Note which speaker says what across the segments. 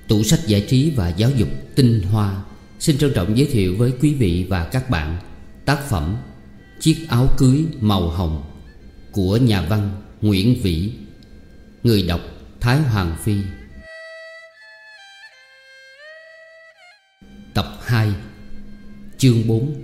Speaker 1: Tủ sách giải trí và giáo dục Tinh Hoa xin trân trọng giới thiệu với quý vị và các bạn tác phẩm Chiếc áo cưới màu hồng của nhà văn Nguyễn Vĩ. Người đọc Thái Hoàng Phi. Tập 2, chương 4.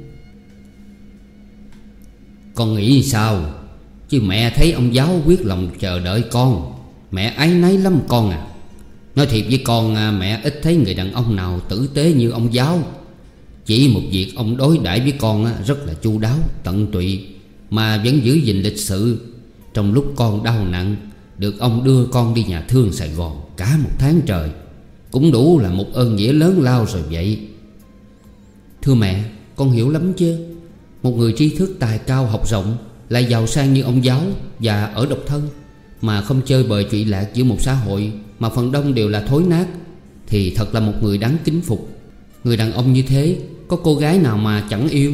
Speaker 1: Con nghĩ sao? Chứ mẹ thấy ông giáo quyết lòng chờ đợi con, mẹ áy náy lắm con à. Nói thiệt với con, mẹ ít thấy người đàn ông nào tử tế như ông giáo. Chỉ một việc ông đối đãi với con rất là chu đáo, tận tụy, mà vẫn giữ gìn lịch sự. Trong lúc con đau nặng, được ông đưa con đi nhà thương Sài Gòn cả một tháng trời, cũng đủ là một ơn nghĩa lớn lao rồi vậy. Thưa mẹ, con hiểu lắm chứ. Một người tri thức tài cao học rộng, lại giàu sang như ông giáo, và ở độc thân, mà không chơi bời trụy lạc giữa một xã hội mà phần đông đều là thối nát, thì thật là một người đáng kính phục. Người đàn ông như thế, có cô gái nào mà chẳng yêu.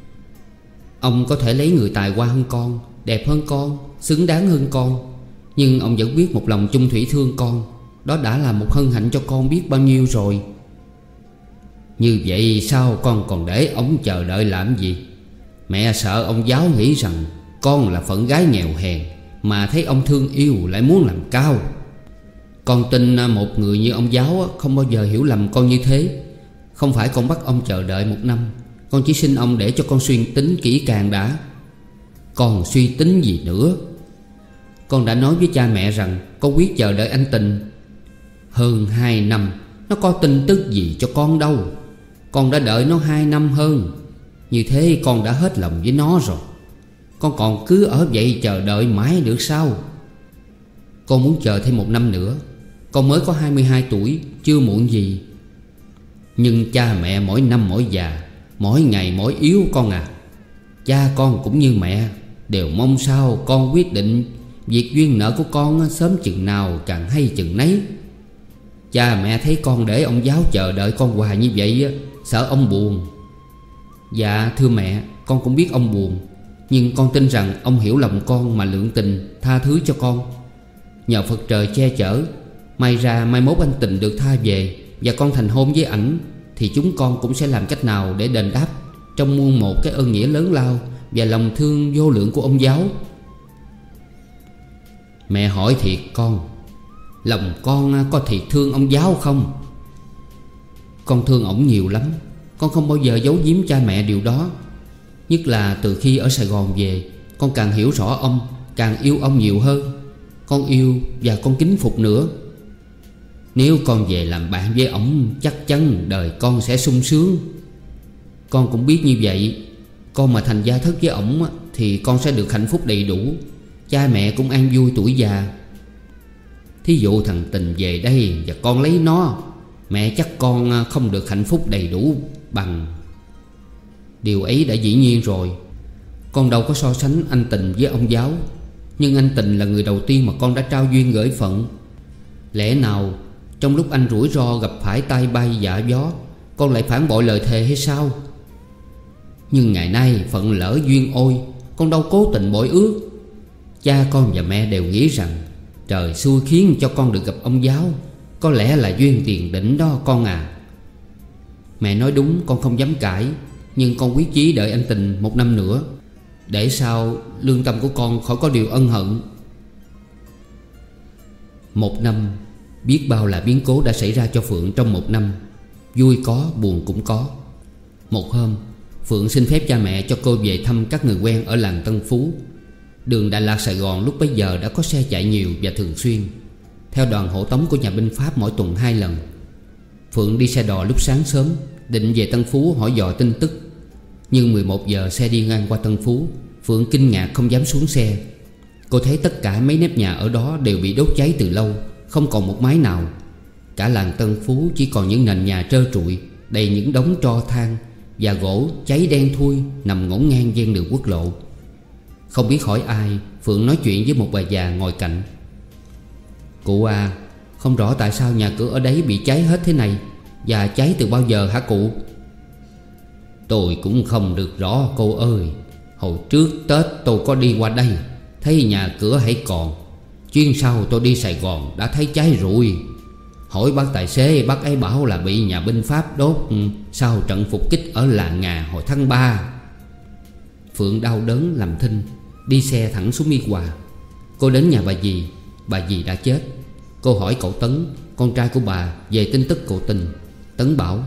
Speaker 1: Ông có thể lấy người tài hoa hơn con, đẹp hơn con, xứng đáng hơn con, nhưng ông vẫn biết một lòng chung thủy thương con. Đó đã là một hân hạnh cho con biết bao nhiêu rồi. Như vậy sao con còn để ông chờ đợi làm gì? Mẹ sợ ông giáo nghĩ rằng con là phận gái nghèo hèn, mà thấy ông thương yêu lại muốn làm cao. Con tin một người như ông giáo không bao giờ hiểu lầm con như thế. Không phải con bắt ông chờ đợi 1 năm, con chỉ xin ông để cho con suy tính kỹ càng đã. Còn suy tính gì nữa? Con đã nói với cha mẹ rằng con quyết chờ đợi anh Tình hơn 2 năm. Nó có tin tức gì cho con đâu. Con đã đợi nó 2 năm hơn. Như thế con đã hết lòng với nó rồi. Con còn cứ ở vậy chờ đợi mãi được sao? Con muốn chờ thêm 1 năm nữa. Con mới có 22 tuổi, chưa muộn gì. Nhưng cha mẹ mỗi năm mỗi già, mỗi ngày mỗi yếu con à. Cha con cũng như mẹ, đều mong sao con quyết định việc duyên nợ của con sớm chừng nào càng hay chừng nấy. Cha mẹ thấy con để ông giáo chờ đợi con hoài như vậy, sợ ông buồn. Dạ thưa mẹ, con cũng biết ông buồn, nhưng con tin rằng ông hiểu lòng con mà lượng tình tha thứ cho con. Nhờ Phật trời che chở, may ra mai mốt anh Tình được tha về và con thành hôn với ảnh, thì chúng con cũng sẽ làm cách nào để đền đáp trong muôn một cái ơn nghĩa lớn lao và lòng thương vô lượng của ông giáo. Mẹ hỏi thiệt con, lòng con có thiệt thương ông giáo không? Con thương ổng nhiều lắm. Con không bao giờ giấu giếm cha mẹ điều đó. Nhất là từ khi ở Sài Gòn về, con càng hiểu rõ ông, càng yêu ông nhiều hơn. Con yêu và con kính phục nữa. Nếu con về làm bạn với ổng, chắc chắn đời con sẽ sung sướng. Con cũng biết như vậy. Con mà thành gia thất với ổng thì con sẽ được hạnh phúc đầy đủ. Cha mẹ cũng an vui tuổi già. Thí dụ thằng Tình về đây và con lấy nó, mẹ chắc con không được hạnh phúc đầy đủ bằng. Điều ấy đã dĩ nhiên rồi. Con đâu có so sánh anh Tình với ông giáo. Nhưng anh Tình là người đầu tiên mà con đã trao duyên gửi phận. Lẽ nào trong lúc anh rủi ro gặp phải tai bay dạ gió, con lại phản bội lời thề hay sao? Nhưng ngày nay phận lỡ duyên ôi, con đâu cố tình bội ước. Cha con và mẹ đều nghĩ rằng trời xui khiến cho con được gặp ông giáo. Có lẽ là duyên tiền định đó con à. Mẹ nói đúng, con không dám cãi. Nhưng con quyết chí đợi anh Tình 1 năm nữa, để sao lương tâm của con khỏi có điều ân hận. 1 năm, biết bao là biến cố đã xảy ra cho Phượng trong 1 năm. Vui có, buồn cũng có. Một hôm, Phượng xin phép cha mẹ cho cô về thăm các người quen ở làng Tân Phú. Đường Đà Lạt Sài Gòn lúc bấy giờ đã có xe chạy nhiều và thường xuyên, theo đoàn hộ tống của nhà binh Pháp mỗi tuần 2 lần. Phượng đi xe đò lúc sáng sớm, định về Tân Phú hỏi dò tin tức. Nhưng 11 giờ xe đi ngang qua Tân Phú. Phượng kinh ngạc không dám xuống xe. Cô thấy tất cả mấy nếp nhà ở đó đều bị đốt cháy từ lâu, không còn một mái nào. Cả làng Tân Phú chỉ còn những nền nhà trơ trụi, đầy những đống tro than và gỗ cháy đen thui nằm ngổn ngang ven đường quốc lộ. Không biết hỏi ai, Phượng nói chuyện với một bà già ngồi cạnh. Cụ à, không rõ tại sao nhà cửa ở đấy bị cháy hết thế này, và cháy từ bao giờ hả cụ? Tôi cũng không được rõ cô ơi. Hồi trước Tết tôi có đi qua đây, thấy nhà cửa hãy còn. Chuyến sau tôi đi Sài Gòn đã thấy cháy rụi. Hỏi bác tài xế, bác ấy bảo là bị nhà binh Pháp đốt sau trận phục kích ở làng Ngà hồi tháng 3. Phượng đau đớn làm thinh, đi xe thẳng xuống Biên Hòa. Cô đến nhà bà dì đã chết. Cô hỏi cậu Tấn, con trai của bà, về tin tức cậu Tình. Tấn bảo: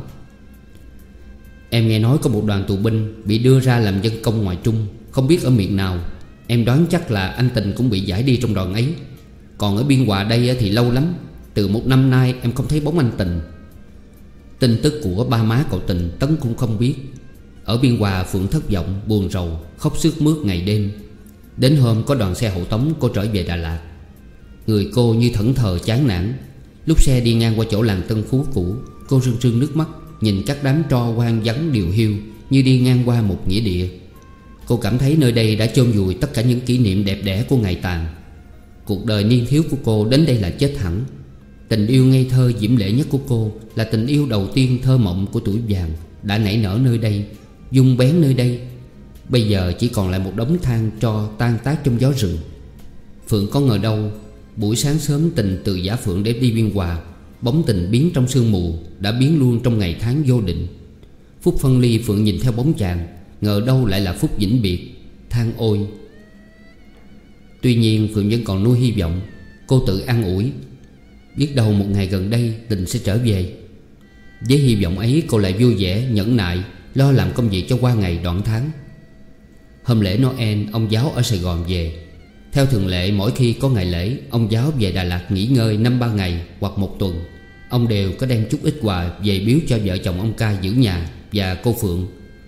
Speaker 1: em nghe nói có một đoàn tù binh bị đưa ra làm dân công ngoài Trung, không biết ở miền nào. Em đoán chắc là anh Tình cũng bị giải đi trong đoàn ấy. Còn ở Biên Hòa đây thì lâu lắm, từ 1 năm nay em không thấy bóng anh Tình. Tin tức của ba má cậu Tình Tấn cũng không biết. Ở Biên Hòa Phượng thất vọng, buồn rầu, khóc sướt mướt ngày đêm. Đến hôm có đoàn xe hộ tống cô trở về Đà Lạt. Người cô như thẫn thờ chán nản. Lúc xe đi ngang qua chỗ làng Tân Phú cũ, cô rưng rưng nước mắt, nhìn các đám tro hoang vắng điều hiu như đi ngang qua một nghĩa địa. Cô cảm thấy nơi đây đã chôn vùi tất cả những kỷ niệm đẹp đẽ của ngày tàn. Cuộc đời niên thiếu của cô đến đây là chết hẳn. Tình yêu ngây thơ diễm lệ nhất của cô là tình yêu đầu tiên thơ mộng của tuổi vàng, đã nảy nở nơi đây, dung bén nơi đây. Bây giờ chỉ còn lại một đống than tro tan tác trong gió rừng. Phượng có ngờ đâu buổi sáng sớm Tình từ Giả Phượng để đi Biên Hòa, bóng Tình biến trong sương mù, đã biến luôn trong ngày tháng vô định. Phút phân ly Phượng nhìn theo bóng chàng, ngờ đâu lại là phút vĩnh biệt, than ôi. Tuy nhiên Phượng vẫn còn nuôi hy vọng. Cô tự an ủi: biết đâu một ngày gần đây Tình sẽ trở về. Với hy vọng ấy cô lại vui vẻ, nhẫn nại, lo làm công việc cho qua ngày đoạn tháng. Hôm lễ Noel, ông giáo ở Sài Gòn về. Theo thường lệ, mỗi khi có ngày lễ, ông giáo về Đà Lạt nghỉ ngơi 5-3 ngày hoặc 1 tuần. Ông đều có đem chút ít quà về biếu cho vợ chồng ông Ca giữ nhà và cô Phượng.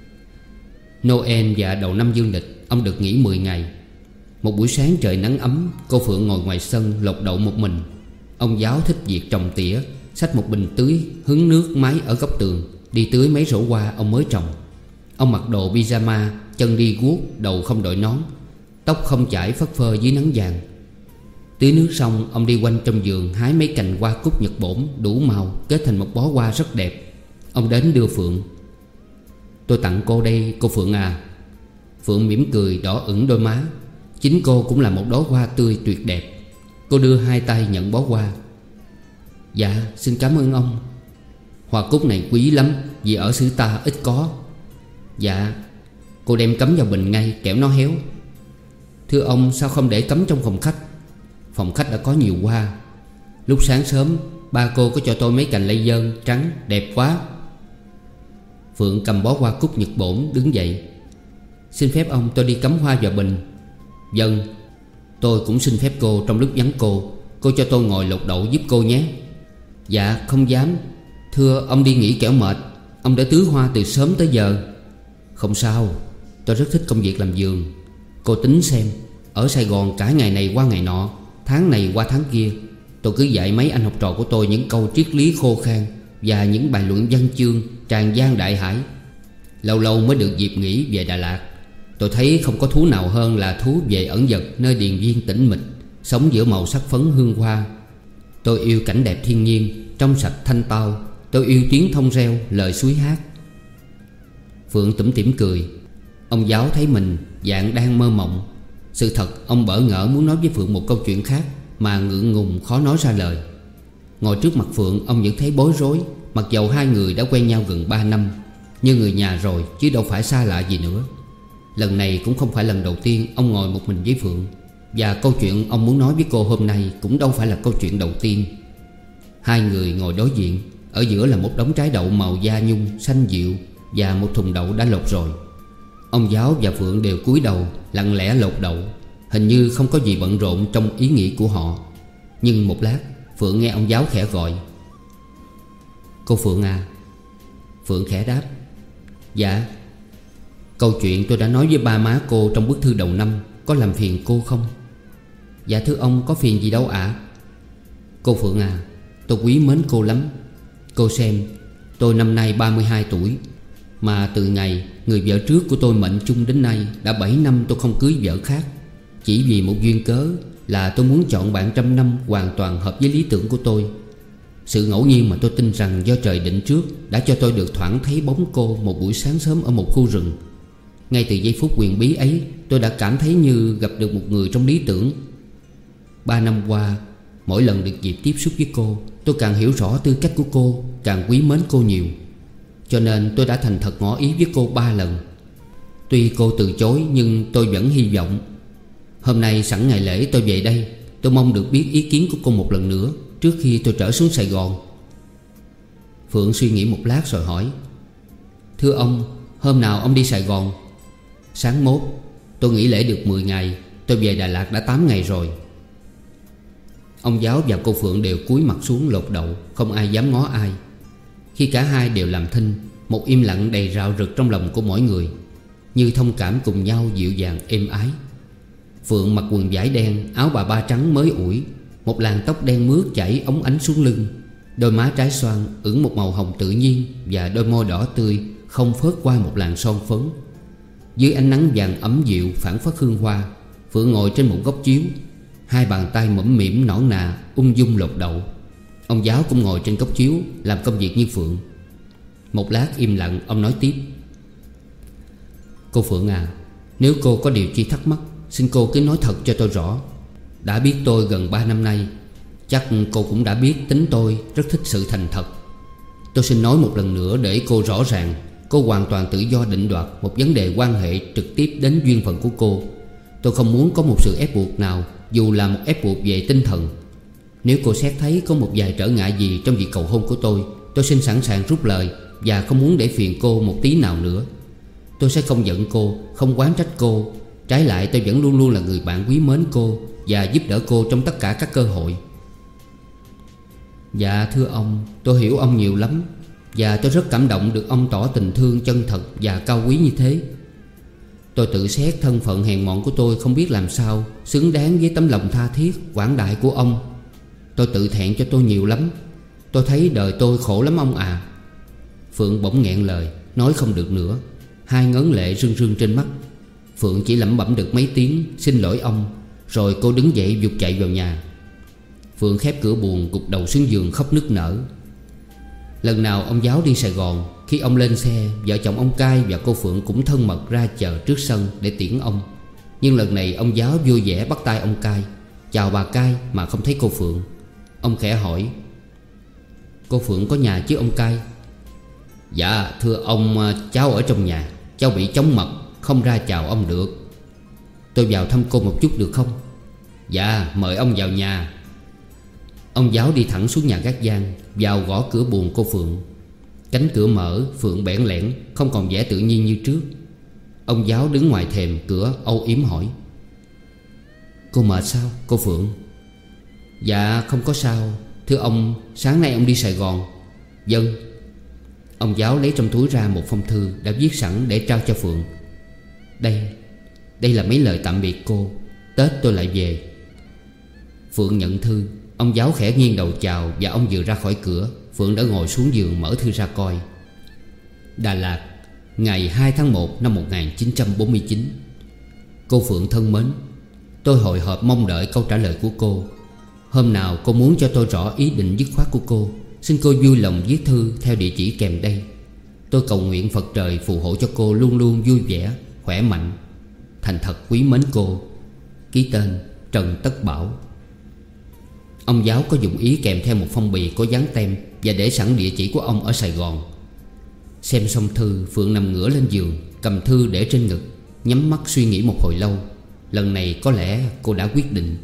Speaker 1: Noel và đầu năm dương lịch, ông được nghỉ 10 ngày. Một buổi sáng trời nắng ấm, cô Phượng ngồi ngoài sân lột đậu một mình. Ông giáo thích việc trồng tỉa, xách một bình tưới hứng nước máy ở góc tường, đi tưới mấy rổ hoa ông mới trồng. Ông mặc đồ pyjama, chân đi guốc, đầu không đội nón, tóc không chải phất phơ dưới nắng vàng. Tưới nước xong, ông đi quanh trong vườn hái mấy cành hoa cúc Nhật bổn đủ màu kết thành một bó hoa rất đẹp. Ông đến đưa Phượng: tôi tặng cô đây cô Phượng à. Phượng mỉm cười đỏ ửng đôi má. Chính cô cũng là một đóa hoa tươi tuyệt đẹp. Cô đưa hai tay nhận bó hoa. Dạ xin cảm ơn ông. Hoa cúc này quý lắm, vì ở xứ ta ít có. Dạ. Cô đem cắm vào bình ngay, kẻo nó héo. Thưa ông, sao không để cắm trong phòng khách? Phòng khách đã có nhiều hoa. Lúc sáng sớm ba cô có cho tôi mấy cành lây dơn trắng đẹp quá. Phượng cầm bó hoa cúc Nhật bổn đứng dậy: xin phép ông, tôi đi cắm hoa vào bình. Vâng. Tôi cũng xin phép cô, trong lúc vắng cô cho tôi ngồi lột đậu giúp cô nhé. Dạ không dám. Thưa ông đi nghỉ kẻo mệt. Ông đã tưới hoa từ sớm tới giờ. Không sao, tôi rất thích công việc làm vườn. Cô tính xem, ở Sài Gòn cả ngày này qua ngày nọ, tháng này qua tháng kia, tôi cứ dạy mấy anh học trò của tôi những câu triết lý khô khan và những bài luận văn chương tràn gian đại hải. Lâu lâu mới được dịp nghỉ về Đà Lạt. Tôi thấy không có thú nào hơn là thú về ẩn dật nơi điền viên tĩnh mịch, sống giữa màu sắc phấn hương hoa. Tôi yêu cảnh đẹp thiên nhiên, trong sạch thanh tao. Tôi yêu tiếng thông reo, lời suối hát. Phượng tủm tỉm cười. Ông giáo thấy mình dạng đang mơ mộng. Sự thật ông bỡ ngỡ muốn nói với Phượng một câu chuyện khác, mà ngượng ngùng khó nói ra lời. Ngồi trước mặt Phượng, ông vẫn thấy bối rối, mặc dầu hai người đã quen nhau gần 3 năm, như người nhà rồi chứ đâu phải xa lạ gì nữa. Lần này cũng không phải lần đầu tiên ông ngồi một mình với Phượng, và câu chuyện ông muốn nói với cô hôm nay cũng đâu phải là câu chuyện đầu tiên. Hai người ngồi đối diện. Ở giữa là một đống trái đậu màu da nhung xanh dịu và một thùng đậu đã lột rồi. Ông giáo và Phượng đều cúi đầu lặng lẽ lột đậu, hình như không có gì bận rộn trong ý nghĩ của họ. Nhưng một lát Phượng nghe ông giáo khẽ gọi: cô Phượng à. Phượng khẽ đáp: dạ. Câu chuyện tôi đã nói với ba má cô trong bức thư đầu năm có làm phiền cô không? Dạ thưa ông, có phiền gì đâu ạ. Cô Phượng à, tôi quý mến cô lắm. Cô xem, tôi năm nay 32 tuổi, mà từ ngày người vợ trước của tôi mệnh chung đến nay đã 7 năm tôi không cưới vợ khác. Chỉ vì một duyên cớ là tôi muốn chọn bạn trăm năm hoàn toàn hợp với lý tưởng của tôi. Sự ngẫu nhiên mà tôi tin rằng do trời định trước đã cho tôi được thoảng thấy bóng cô một buổi sáng sớm ở một khu rừng. Ngay từ giây phút huyền bí ấy, tôi đã cảm thấy như gặp được một người trong lý tưởng. 3 năm qua, mỗi lần được dịp tiếp xúc với cô, Tôi càng hiểu rõ tư cách của cô, càng quý mến cô nhiều. Cho nên tôi đã thành thật ngỏ ý với cô 3 lần. Tuy cô từ chối nhưng tôi vẫn hy vọng. Hôm nay sẵn ngày lễ tôi về đây, tôi mong được biết ý kiến của cô một lần nữa trước khi tôi trở xuống Sài Gòn. Phượng suy nghĩ một lát rồi hỏi: Thưa ông, hôm nào ông đi Sài Gòn? Sáng mốt. Tôi nghỉ lễ được 10 ngày. Tôi về Đà Lạt đã 8 ngày rồi. Ông giáo và cô Phượng đều cúi mặt xuống lột đậu, không ai dám ngó ai. Khi cả hai đều làm thinh, một im lặng đầy rạo rực trong lòng của mỗi người, như thông cảm cùng nhau dịu dàng êm ái. Phượng mặc quần vải đen, áo bà ba trắng mới ủi, một làn tóc đen mướt chảy óng ánh xuống lưng. Đôi má trái xoan ửng một màu hồng tự nhiên, và đôi môi đỏ tươi không phớt qua một làn son phấn. Dưới ánh nắng vàng ấm dịu phảng phất hương hoa, Phượng ngồi trên một góc chiếu, hai bàn tay mõm mĩm nõn nà ung dung lột đậu. Ông giáo cũng ngồi trên góc chiếu làm công việc như Phượng. Một lát im lặng, ông nói tiếp: Cô Phượng à, nếu cô có điều chi thắc mắc, xin cô cứ nói thật cho tôi rõ. Đã biết tôi gần 3 năm nay, chắc cô cũng đã biết tính tôi rất thích sự thành thật. Tôi xin nói một lần nữa để cô rõ ràng, cô hoàn toàn tự do định đoạt một vấn đề quan hệ trực tiếp đến duyên phận của cô. Tôi không muốn có một sự ép buộc nào, dù là một ép buộc về tinh thần. Nếu cô xét thấy có một vài trở ngại gì trong việc cầu hôn của tôi xin sẵn sàng rút lời, và không muốn để phiền cô một tí nào nữa. Tôi sẽ không giận cô, không oán trách cô. Trái lại, tôi vẫn luôn luôn là người bạn quý mến cô và giúp đỡ cô trong tất cả các cơ hội. Dạ thưa ông, tôi hiểu ông nhiều lắm, và tôi rất cảm động được ông tỏ tình thương chân thật và cao quý như thế. Tôi tự xét thân phận hèn mọn của tôi không biết làm sao xứng đáng với tấm lòng tha thiết quảng đại của ông. Tôi tự thẹn cho tôi nhiều lắm. Tôi thấy đời tôi khổ lắm ông à. Phượng bỗng nghẹn lời, nói không được nữa. Hai ngấn lệ rưng rưng trên mắt. Phượng chỉ lẩm bẩm được mấy tiếng xin lỗi ông, rồi cô đứng dậy vụt chạy vào nhà. Phượng khép cửa buồng, gục đầu xuống giường khóc nức nở. Lần nào ông giáo đi Sài Gòn, khi ông lên xe, vợ chồng ông Cai và cô Phượng cũng thân mật ra chờ trước sân để tiễn ông. Nhưng lần này ông giáo vui vẻ bắt tay ông Cai, chào bà Cai mà không thấy cô Phượng. Ông khẽ hỏi: Cô Phượng có nhà chứ ông Cai? Dạ thưa ông, cháu ở trong nhà. Cháu bị chóng mặt, không ra chào ông được. Tôi vào thăm cô một chút được không? Dạ mời ông vào nhà. Ông giáo đi thẳng xuống nhà gác gian, vào gõ cửa buồng cô Phượng. Cánh cửa mở, Phượng bẽn lẽn, không còn vẻ tự nhiên như trước. Ông giáo đứng ngoài thềm cửa âu yếm hỏi: Cô mệt sao cô Phượng? Dạ không có sao. Thưa ông, sáng nay ông đi Sài Gòn? Vâng. Ông giáo lấy trong túi ra một phong thư đã viết sẵn để trao cho Phượng. Đây là mấy lời tạm biệt cô. Tết tôi lại về. Phượng nhận thư. Ông giáo khẽ nghiêng đầu chào, và ông vừa ra khỏi cửa, Phượng đã ngồi xuống giường mở thư ra coi. Đà Lạt, ngày 2 tháng 1 năm 1949. Cô Phượng thân mến, tôi hồi hộp mong đợi câu trả lời của cô. Hôm nào cô muốn cho tôi rõ ý định dứt khoát của cô, xin cô vui lòng viết thư theo địa chỉ kèm đây. Tôi cầu nguyện Phật trời phù hộ cho cô luôn luôn vui vẻ, khỏe mạnh. Thành thật quý mến cô. Ký tên Trần Tất Bảo. Ông giáo có dụng ý kèm theo một phong bì có dán tem và để sẵn địa chỉ của ông ở Sài Gòn. Xem xong thư, Phượng nằm ngửa lên giường, cầm thư để trên ngực, nhắm mắt suy nghĩ một hồi lâu. Lần này có lẽ cô đã quyết định.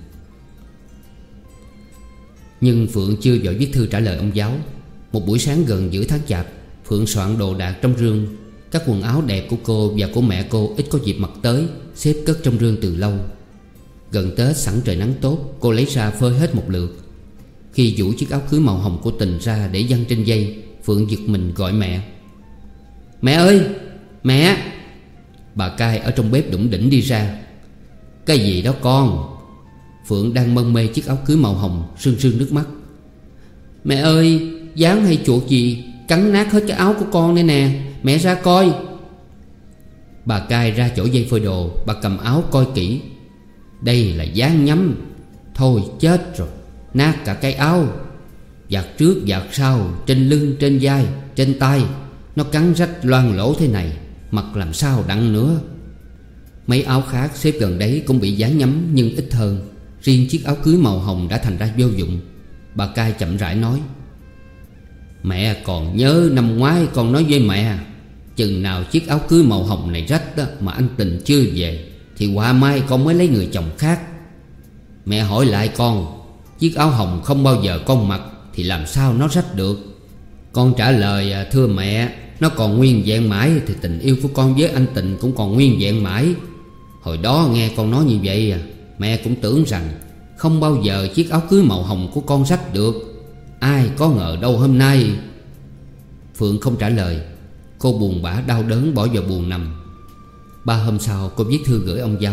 Speaker 1: Nhưng Phượng chưa vội viết thư trả lời ông giáo. Một buổi sáng gần giữa tháng Chạp, Phượng soạn đồ đạc trong rương. Các quần áo đẹp của cô và của mẹ cô ít có dịp mặc tới, xếp cất trong rương từ lâu. Gần Tết sẵn trời nắng tốt, cô lấy ra phơi hết một lượt. Khi vũ chiếc áo cưới màu hồng của Tình ra để giăng trên dây, Phượng giật mình gọi mẹ. Mẹ ơi! Mẹ! Bà Cai ở trong bếp đủng đỉnh đi ra. Cái gì đó con? Phượng đang mân mê chiếc áo cưới màu hồng, rưng rưng nước mắt. Mẹ ơi! Gián hay chuột gì cắn nát hết cái áo của con đây nè. Mẹ ra coi. Bà Cai ra chỗ dây phơi đồ. Bà cầm áo coi kỹ. Đây là dán nhắm. Thôi chết rồi, nát cả cái áo. Vạt trước vạt sau, trên lưng, trên vai, trên tay, nó cắn rách loang lỗ thế này, mặc làm sao đặng nữa. Mấy áo khác xếp gần đấy cũng bị dán nhắm nhưng ít hơn. Riêng chiếc áo cưới màu hồng đã thành ra vô dụng. Bà cai chậm rãi nói: "Mẹ còn nhớ năm ngoái con nói với mẹ, chừng nào chiếc áo cưới màu hồng này rách đó, mà anh Tình chưa về, thì họa mai con mới lấy người chồng khác. Mẹ hỏi lại con, chiếc áo hồng không bao giờ con mặc thì làm sao nó rách được? Con trả lời: thưa mẹ, nó còn nguyên vẹn mãi thì tình yêu của con với anh Tình cũng còn nguyên vẹn mãi. Hồi đó nghe con nói như vậy, mẹ cũng tưởng rằng không bao giờ chiếc áo cưới màu hồng của con rách được. Ai có ngờ đâu hôm nay." Phượng không trả lời. Cô buồn bã đau đớn bỏ vào buồng nằm. 3 hôm sau cô viết thư gửi ông giáo: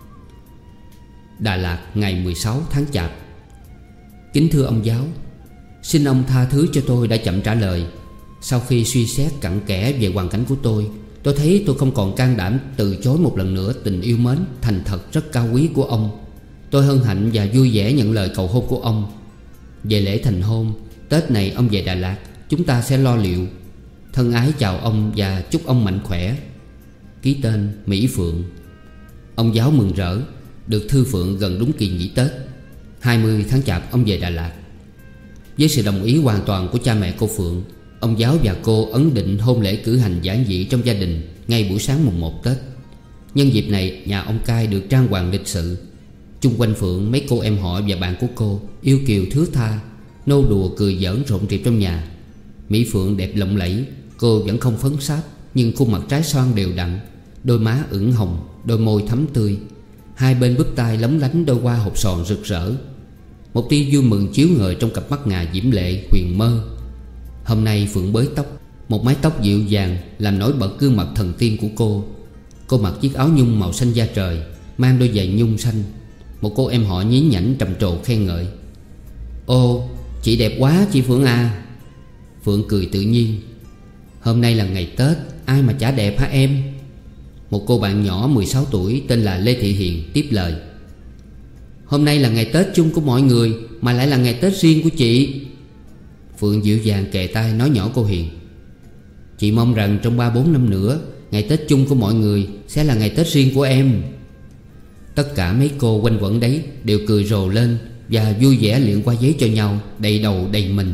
Speaker 1: Đà Lạt, ngày 16 tháng Chạp. Kính thưa ông giáo, xin ông tha thứ cho tôi đã chậm trả lời. Sau khi suy xét cặn kẽ về hoàn cảnh của tôi thấy tôi không còn can đảm từ chối một lần nữa tình yêu mến thành thật rất cao quý của ông. Tôi hân hạnh và vui vẻ nhận lời cầu hôn của ông. Về lễ thành hôn, Tết này ông về Đà Lạt, chúng ta sẽ lo liệu. Thân ái chào ông và chúc ông mạnh khỏe. Ký tên Mỹ Phượng. Ông giáo mừng rỡ. Được thư Phượng gần đúng kỳ nghỉ Tết. 20 tháng Chạp ông về Đà Lạt. Với sự đồng ý hoàn toàn của cha mẹ cô Phượng, ông giáo và cô ấn định hôn lễ cử hành giản dị trong gia đình ngay buổi sáng mùng 1 Tết. Nhân dịp này, nhà ông cai được trang hoàng lịch sự. Chung quanh Phượng, mấy cô em họ và bạn của cô yêu kiều thướt tha, nô đùa cười giỡn rộn rịp trong nhà. Mỹ Phượng đẹp lộng lẫy. Cô vẫn không phấn sáp, nhưng khuôn mặt trái xoan đều đặn, đôi má ửng hồng, đôi môi thắm tươi. Hai bên búp tai lóng lánh đôi hoa hột sòn rực rỡ. Một tia vui mừng chiếu ngời trong cặp mắt ngà diễm lệ huyền mơ. Hôm nay Phượng bới tóc, một mái tóc dịu dàng làm nổi bật gương mặt thần tiên của cô. Cô mặc chiếc áo nhung màu xanh da trời, mang đôi giày nhung xanh. Một cô em họ nhí nhảnh trầm trồ khen ngợi: "Ô, chị đẹp quá chị Phượng à." Phượng cười tự nhiên: "Hôm nay là ngày Tết, ai mà chả đẹp hả em?" Một cô bạn nhỏ 16 tuổi tên là Lê Thị Hiền tiếp lời: "Hôm nay là ngày Tết chung của mọi người, mà lại là ngày Tết riêng của chị." Phượng dịu dàng kề tai nói nhỏ cô Hiền: "Chị mong rằng trong 3-4 năm nữa, ngày Tết chung của mọi người sẽ là ngày Tết riêng của em." Tất cả mấy cô quanh quẩn đấy đều cười rồ lên và vui vẻ liệng qua giấy cho nhau, đầy đầu đầy mình.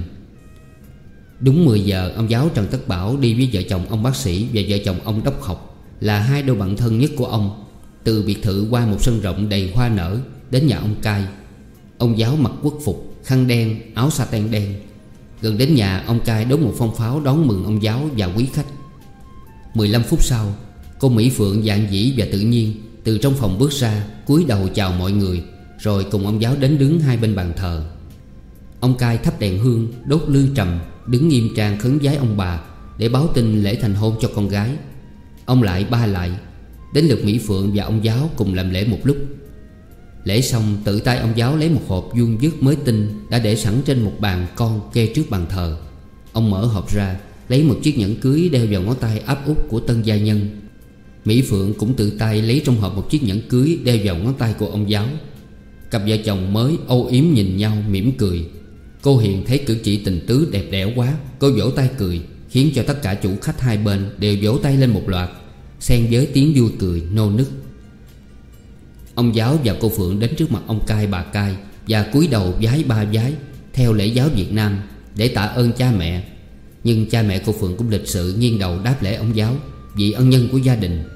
Speaker 1: Đúng 10 giờ, ông giáo Trần Tất Bảo đi với vợ chồng ông bác sĩ và vợ chồng ông Đốc Học, là hai đôi bạn thân nhất của ông, từ biệt thự qua một sân rộng đầy hoa nở đến nhà ông cai. Ông giáo mặc quốc phục, khăn đen, áo sa ten đen. Gần đến nhà, ông cai đốt một phong pháo đón mừng ông giáo và quý khách. 15 phút sau, cô Mỹ Phượng dạn dĩ và tự nhiên từ trong phòng bước ra, cúi đầu chào mọi người, rồi cùng ông giáo đến đứng hai bên bàn thờ. Ông cai thắp đèn hương, đốt lư trầm, đứng nghiêm trang khấn vái ông bà để báo tin lễ thành hôn cho con gái. Ông lại ba lại. Đến lượt Mỹ Phượng và ông giáo cùng làm lễ một lúc. Lễ xong, tự tay ông giáo lấy một hộp vuông vức mới tinh đã để sẵn trên một bàn con kê trước bàn thờ. Ông mở hộp ra, lấy một chiếc nhẫn cưới đeo vào ngón tay áp út của tân gia nhân. Mỹ Phượng cũng tự tay lấy trong hộp một chiếc nhẫn cưới đeo vào ngón tay của ông giáo. Cặp vợ chồng mới âu yếm nhìn nhau mỉm cười. Cô Hiền thấy cử chỉ tình tứ đẹp đẽ quá, cô vỗ tay cười, khiến cho tất cả chủ khách hai bên đều vỗ tay lên một loạt, xen với tiếng vui cười nô nức. Ông giáo và cô Phượng đến trước mặt ông cai bà cai và cúi đầu vái 3 vái theo lễ giáo Việt Nam để tạ ơn cha mẹ. Nhưng cha mẹ cô Phượng cũng lịch sự nghiêng đầu đáp lễ ông giáo, vị ân nhân của gia đình.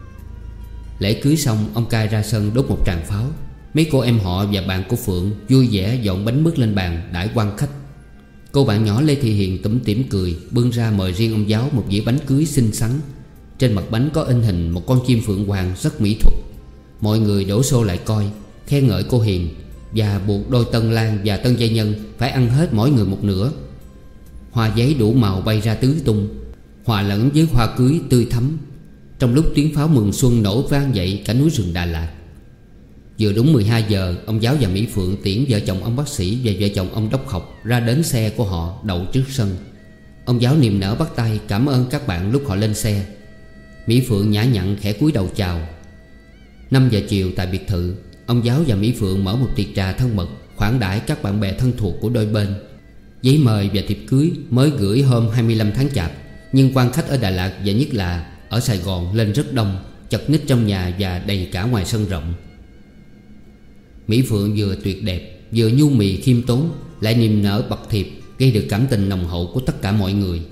Speaker 1: Lễ cưới xong, ông cai ra sân đốt một tràng pháo. Mấy cô em họ và bạn của Phượng vui vẻ dọn bánh mứt lên bàn đãi quan khách. Cô bạn nhỏ Lê Thị Hiền tủm tỉm cười, bưng ra mời riêng ông giáo một dĩa bánh cưới xinh xắn. Trên mặt bánh có in hình một con chim phượng hoàng rất mỹ thuật. Mọi người đổ xô lại coi, khen ngợi cô Hiền và buộc đôi tân lang và tân gia nhân phải ăn hết mỗi người một nửa. Hoa giấy đủ màu bay ra tứ tung, hòa lẫn với hoa cưới tươi thắm. Trong lúc tiếng pháo mừng xuân nổ vang dậy cả núi rừng Đà Lạt. Vừa đúng 12 giờ, ông giáo và Mỹ Phượng tiễn vợ chồng ông bác sĩ và vợ chồng ông Đốc Học ra đến xe của họ đậu trước sân. Ông giáo niềm nở bắt tay cảm ơn các bạn lúc họ lên xe. Mỹ Phượng nhã nhặn khẽ cúi đầu chào. 5 giờ chiều tại biệt thự, ông giáo và Mỹ Phượng mở một tiệc trà thân mật khoản đãi các bạn bè thân thuộc của đôi bên. Giấy mời và thiệp cưới mới gửi hôm 25 tháng Chạp, nhưng quan khách ở Đà Lạt và nhất là ở Sài Gòn lên rất đông, chật ních trong nhà và đầy cả ngoài sân rộng. Mỹ Phượng vừa tuyệt đẹp vừa nhu mì khiêm tốn, lại niềm nở bậc thiệp, gây được cảm tình nồng hậu của tất cả mọi người.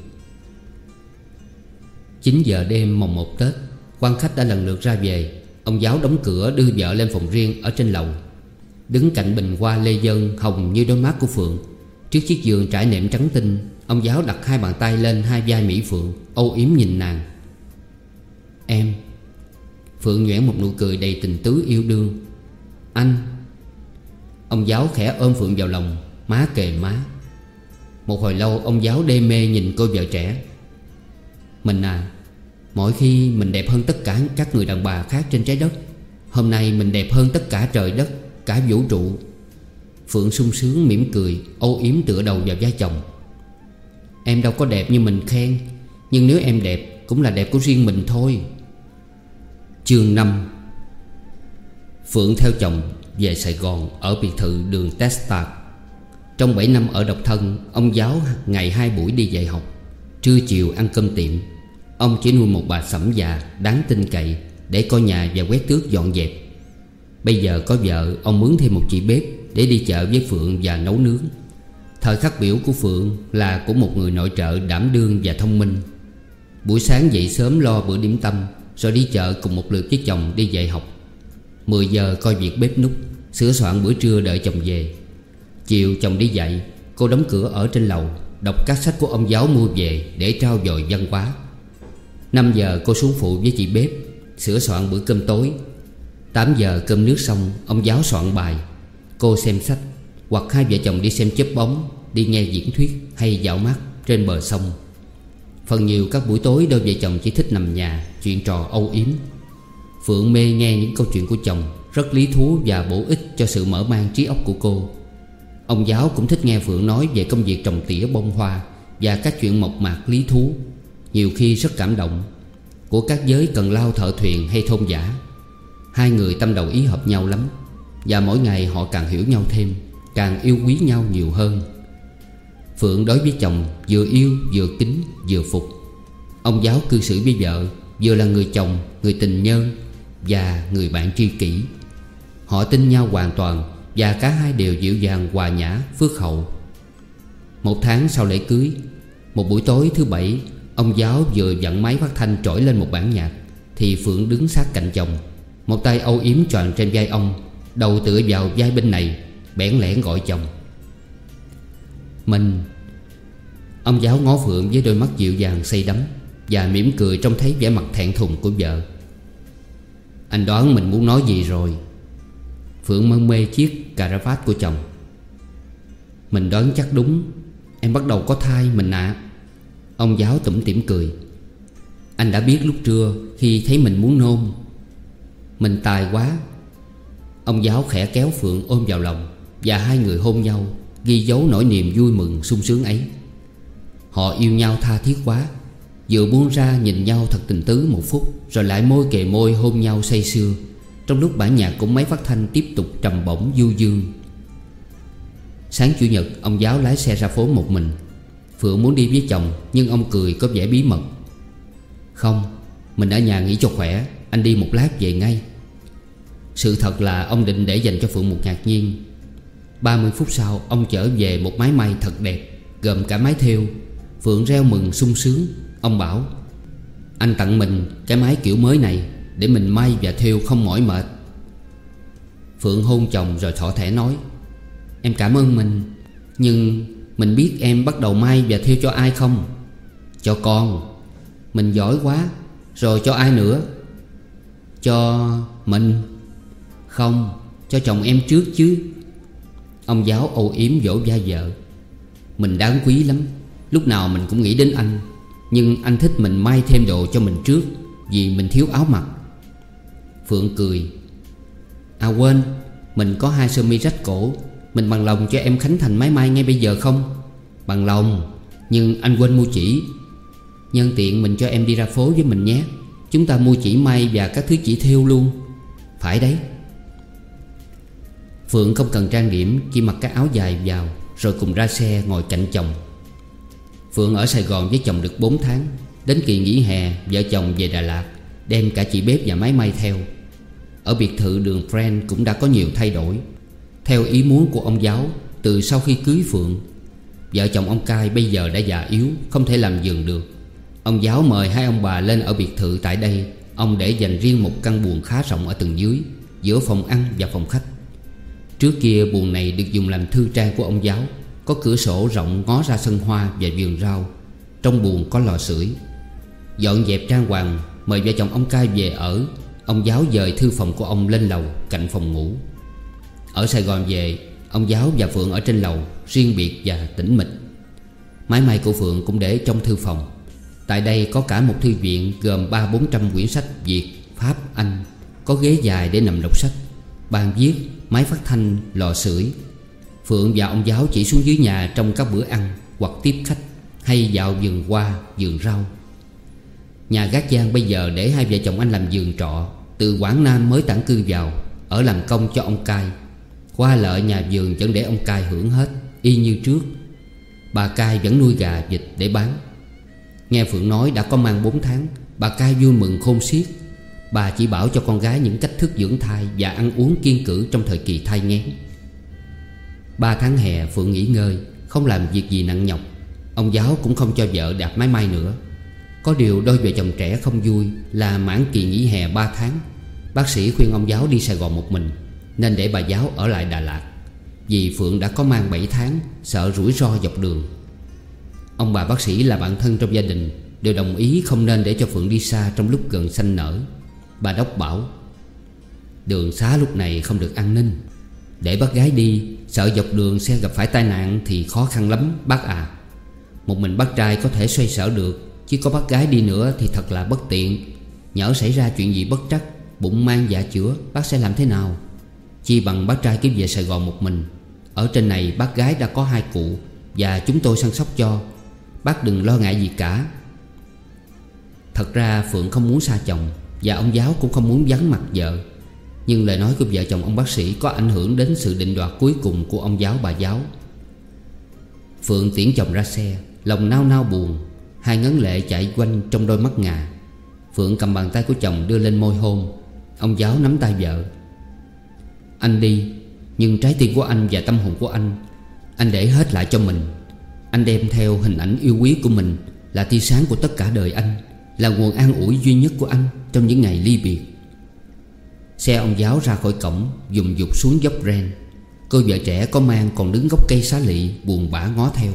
Speaker 1: 9 giờ đêm mồng 1 Tết, quan khách đã lần lượt ra về. Ông giáo đóng cửa đưa vợ lên phòng riêng ở trên lầu. Đứng cạnh bình hoa lê dân hồng như đôi mắt của Phượng, trước chiếc giường trải nệm trắng tinh, ông giáo đặt hai bàn tay lên hai vai Mỹ Phượng, âu yếm nhìn nàng. Em. Phượng nhoẻn một nụ cười đầy tình tứ yêu đương. Anh. Ông giáo khẽ ôm Phượng vào lòng, má kề má. Một hồi lâu ông giáo đê mê nhìn cô vợ trẻ. Mình à, mỗi khi mình đẹp hơn tất cả các người đàn bà khác trên trái đất. Hôm nay mình đẹp hơn tất cả trời đất, cả vũ trụ. Phượng sung sướng mỉm cười, âu yếm tựa đầu vào vai chồng. Em đâu có đẹp như mình khen, nhưng nếu em đẹp cũng là đẹp của riêng mình thôi. Chương 5. Phượng theo chồng về Sài Gòn ở biệt thự đường Testart. Trong 7 năm ở độc thân, ông giáo ngày 2 buổi đi dạy học, trưa chiều ăn cơm tiệm. Ông chỉ nuôi một bà sẫm già đáng tin cậy để coi nhà và quét tước dọn dẹp. Bây giờ có vợ, ông mướn thêm một chị bếp để đi chợ với Phượng và nấu nướng. Thời khắc biểu của Phượng là của một người nội trợ đảm đương và thông minh. Buổi sáng dậy sớm lo bữa điểm tâm, rồi đi chợ cùng một lượt với chồng đi dạy học. 10 giờ coi việc bếp núc, sửa soạn bữa trưa đợi chồng về. Chiều chồng đi dạy, cô đóng cửa ở trên lầu, đọc các sách của ông giáo mua về để trau dồi văn hóa. 5 giờ cô xuống phụ với chị bếp, sửa soạn bữa cơm tối. 8 giờ cơm nước xong, ông giáo soạn bài, cô xem sách, hoặc hai vợ chồng đi xem chớp bóng, đi nghe diễn thuyết hay dạo mát trên bờ sông. Phần nhiều các buổi tối đôi vợ chồng chỉ thích nằm nhà, chuyện trò âu yếm. Phượng mê nghe những câu chuyện của chồng, rất lý thú và bổ ích cho sự mở mang trí óc của cô. Ông giáo cũng thích nghe Phượng nói về công việc trồng tỉa bông hoa và các chuyện mộc mạc lý thú, nhiều khi rất cảm động, của các giới cần lao thợ thuyền hay thôn dã. Hai người tâm đầu ý hợp nhau lắm, và mỗi ngày họ càng hiểu nhau thêm, càng yêu quý nhau nhiều hơn. Phượng đối với chồng vừa yêu vừa kính vừa phục. Ông giáo cư xử với vợ vừa là người chồng, người tình nhân và người bạn tri kỷ. Họ tin nhau hoàn toàn, và cả hai đều dịu dàng, hòa nhã, phước hậu. 1 tháng sau lễ cưới, một buổi tối thứ Bảy, ông giáo vừa vặn máy phát thanh trỗi lên một bản nhạc, thì Phượng đứng sát cạnh chồng, một tay âu yếm choàng trên vai ông, đầu tựa vào vai bên này, bẽn lẽn gọi chồng. Mình. Ông giáo ngó Phượng với đôi mắt dịu dàng say đắm, và mỉm cười trông thấy vẻ mặt thẹn thùng của vợ. Anh đoán mình muốn nói gì rồi. Phượng mân mê chiếc cà ra vát của chồng. Mình đoán chắc đúng. Em bắt đầu có thai mình ạ. Ông giáo tủm tỉm cười. Anh đã biết lúc trưa khi thấy mình muốn nôn. Mình tài quá. Ông giáo khẽ kéo Phượng ôm vào lòng, và hai người hôn nhau, ghi dấu nỗi niềm vui mừng sung sướng ấy. Họ yêu nhau tha thiết quá, vừa buông ra nhìn nhau thật tình tứ một phút, rồi lại môi kề môi hôn nhau say sưa, trong lúc bản nhạc của máy phát thanh tiếp tục trầm bổng du dương. Sáng Chủ nhật, ông giáo lái xe ra phố một mình. Phượng muốn đi với chồng, nhưng ông cười có vẻ bí mật. Không, mình ở nhà nghỉ cho khỏe, anh đi một lát về ngay. Sự thật là ông định để dành cho Phượng một ngạc nhiên. 30 phút sau, ông chở về một máy may thật đẹp, gồm cả máy thêu. Phượng reo mừng sung sướng. Ông bảo: anh tặng mình cái máy kiểu mới này để mình may và thêu không mỏi mệt. Phượng hôn chồng rồi thỏ thẻ nói: em cảm ơn mình, nhưng mình biết em bắt đầu may và thêu cho ai không? Cho con. Mình giỏi quá. Rồi cho ai nữa? Cho mình. Không, cho chồng em trước chứ. Ông giáo âu yếm vỗ vai vợ. Mình đáng quý lắm, lúc nào mình cũng nghĩ đến anh. Nhưng anh thích mình may thêm đồ cho mình trước, vì mình thiếu áo mặc. Phượng cười. À quên, mình có 2 sơ mi rách cổ. Mình bằng lòng cho em khánh thành máy may ngay bây giờ không? Bằng lòng, nhưng anh quên mua chỉ. Nhân tiện mình cho em đi ra phố với mình nhé. Chúng ta mua chỉ may và các thứ chỉ thêu luôn. Phải đấy. Phượng không cần trang điểm, chỉ mặc cái áo dài vào, rồi cùng ra xe ngồi cạnh chồng. Phượng ở Sài Gòn với chồng được 4 tháng. Đến kỳ nghỉ hè, vợ chồng về Đà Lạt, đem cả chị bếp và máy may theo. Ở biệt thự đường Friend cũng đã có nhiều thay đổi. Theo ý muốn của ông giáo, từ sau khi cưới Phượng, vợ chồng ông Cai bây giờ đã già yếu, không thể làm vườn được. Ông giáo mời hai ông bà lên ở biệt thự tại đây. Ông để dành riêng một căn buồng khá rộng ở tầng dưới, giữa phòng ăn và phòng khách. Trước kia buồng này được dùng làm thư trang của ông giáo. Có cửa sổ rộng ngó ra sân hoa và vườn rau. Trong buồng có lò sưởi. Dọn dẹp trang hoàng, mời vợ chồng ông Cai về ở. Ông giáo dời thư phòng của ông lên lầu cạnh phòng ngủ. Ở Sài Gòn về, ông giáo và Phượng ở trên lầu, riêng biệt và tĩnh mịch. Máy may của Phượng cũng để trong thư phòng. Tại đây có cả một thư viện gồm 300-400 quyển sách Việt, Pháp, Anh. Có ghế dài để nằm đọc sách, bàn viết, máy phát thanh, lò sưởi. Phượng và ông giáo chỉ xuống dưới nhà trong các bữa ăn hoặc tiếp khách, hay vào vườn hoa, vườn rau. Nhà gác giang bây giờ để hai vợ chồng anh làm vườn trọ. Từ Quảng Nam mới tản cư vào, ở làm công cho ông Cai. Qua lợi nhà vườn vẫn để ông Cai hưởng hết, y như trước. Bà Cai vẫn nuôi gà vịt để bán. Nghe Phượng nói đã có mang 4 tháng, bà Cai vui mừng khôn xiết. Bà chỉ bảo cho con gái những cách thức dưỡng thai và ăn uống kiêng cữ trong thời kỳ thai nghén. 3 tháng hè Phượng nghỉ ngơi, không làm việc gì nặng nhọc. Ông giáo cũng không cho vợ đạp máy may nữa. Có điều đôi vợ chồng trẻ không vui là mãn kỳ nghỉ hè 3 tháng, bác sĩ khuyên ông giáo đi Sài Gòn một mình, nên để bà giáo ở lại Đà Lạt. Vì Phượng đã có mang 7 tháng, sợ rủi ro dọc đường. Ông bà bác sĩ là bạn thân trong gia đình đều đồng ý không nên để cho Phượng đi xa trong lúc gần sanh nở. Bà Đốc bảo: đường xá lúc này không được an ninh, để bác gái đi, sợ dọc đường xe gặp phải tai nạn thì khó khăn lắm bác à. Một mình bác trai có thể xoay sở được, chứ có bác gái đi nữa thì thật là bất tiện. Nhỡ xảy ra chuyện gì bất trắc, bụng mang dạ chữa, bác sẽ làm thế nào? Chi bằng bác trai cứ về Sài Gòn một mình. Ở trên này bác gái đã có 2 cụ, và chúng tôi săn sóc cho. Bác đừng lo ngại gì cả. Thật ra Phượng không muốn xa chồng, và ông giáo cũng không muốn vắng mặt vợ. Nhưng lời nói của vợ chồng ông bác sĩ có ảnh hưởng đến sự định đoạt cuối cùng của ông giáo bà giáo. Phượng tiễn chồng ra xe, lòng nao nao buồn. Hai ngấn lệ chạy quanh trong đôi mắt ngà. Phượng cầm bàn tay của chồng đưa lên môi hôn. Ông giáo nắm tay vợ: anh đi, nhưng trái tim của anh và tâm hồn của anh để hết lại cho mình. Anh đem theo hình ảnh yêu quý của mình, là tia sáng của tất cả đời anh, là nguồn an ủi duy nhất của anh trong những ngày ly biệt. Xe ông giáo ra khỏi cổng, dùng dục xuống dốc ren. Cô vợ trẻ có mang còn đứng gốc cây xá lị, buồn bã ngó theo.